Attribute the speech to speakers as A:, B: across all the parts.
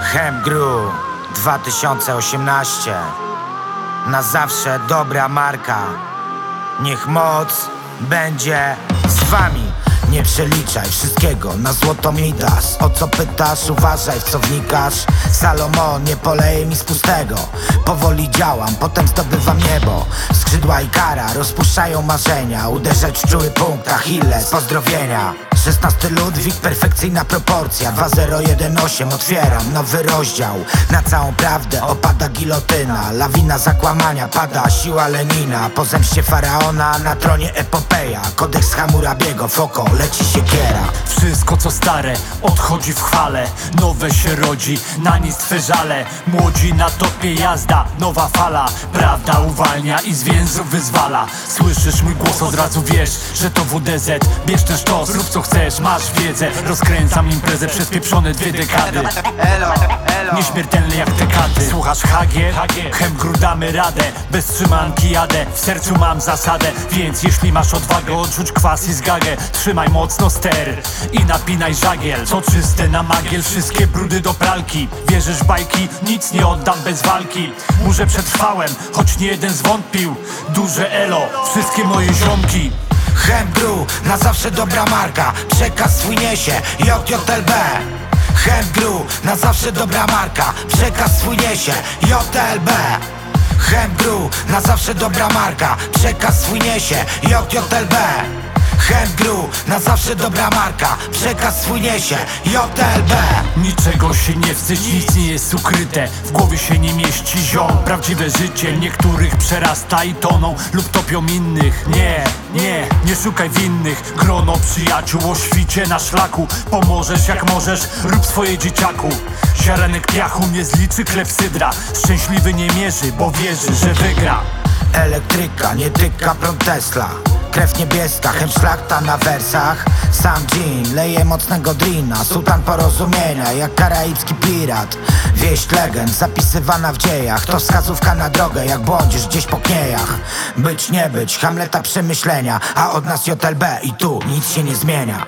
A: Hemgru 2018. Na zawsze dobra marka. Niech moc będzie z wami. Nie przeliczaj wszystkiego na złoto Midas. O co pytasz? Uważaj, w co wnikasz. Salomon nie poleje mi z pustego. Powoli działam, potem zdobywam niebo. Skrzydła i kara rozpuszczają marzenia. Uderzać w czuły punkt, Achilles, pozdrowienia. 16 Ludwik, perfekcyjna proporcja. 2018, otwieram nowy rozdział. Na całą prawdę opada gilotyna. Lawina zakłamania, pada siła Lenina. Po zemście faraona na tronie epopeja. Kodeks Hammurabiego, Foko, leci siekiera.
B: Wszystko co stare odchodzi w chwale. Nowe się rodzi, na nic twe żale. Młodzi na topie jazda, nowa fala. Prawda uwalnia i z więzów wyzwala. Słyszysz mój głos, od razu wiesz, że to WDZ. Bierz ten sztos, rób co chcesz, masz wiedzę. Rozkręcam imprezę przez pieprzone 2 dekady. Nieśmiertelny jak te katy. Słuchasz HG? Hemgru damy radę. Bez trzymanki jadę, w sercu mam zasadę. Więc jeśli masz odwagę, odrzuć kwas i zgagę. Trzymaj mocno ster i napinaj żagiel. Co czyste na magiel, wszystkie brudy do pralki. Wierzysz w bajki? Nic nie oddam bez walki. Murze przetrwałem, choć nie jeden zwątpił. Duże elo, wszystkie moje ziomki.
A: Hemgru, na zawsze dobra marka. Przekaz swój niesie JJLB. Hemgru, na zawsze dobra marka. Przekaz swój niesie JLB. Hemgru, na zawsze dobra marka. Przekaz swój niesie JJLB. Hemgru, na zawsze dobra marka. Przekaz swój niesie JLB.
B: Niczego się nie wstydź, nic nie jest ukryte. W głowie się nie mieści ziom. Prawdziwe życie niektórych przerasta i toną lub topią innych. Nie szukaj winnych. Grono przyjaciół o świcie na szlaku. Pomożesz jak możesz, rób swoje dzieciaku. Ziarenek piachu nie zliczy klepsydra. Szczęśliwy nie mierzy, bo wierzy, że wygra.
A: Elektryka, nie tyka prąd Tesla. Krew niebieska, hemszlachta na wersach. Sam Jean leje mocnego drina. Sultan porozumienia, jak karaibski pirat. Wieść legend, zapisywana w dziejach. To wskazówka na drogę, jak błądzisz gdzieś po kniejach. Być, nie być, Hamleta przemyślenia. A od nas JLB i tu nic się nie zmienia.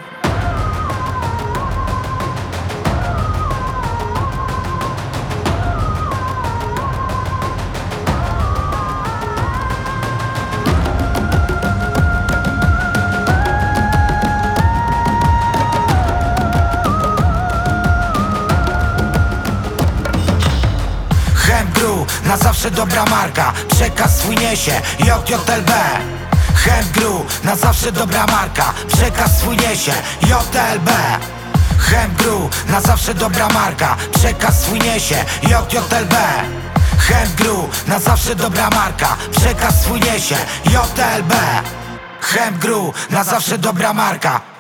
A: Hemgru, na zawsze dobra marka. Przekaz swój niesie JJLB. Hemgru, na zawsze dobra marka. Przekaz swój niesie JLB. Hemgru, na zawsze dobra marka. Przekaz swój niesie JJLB. Hemgru, na zawsze dobra marka. Przekaz swój niesie JLB. Hemgru, na zawsze dobra marka.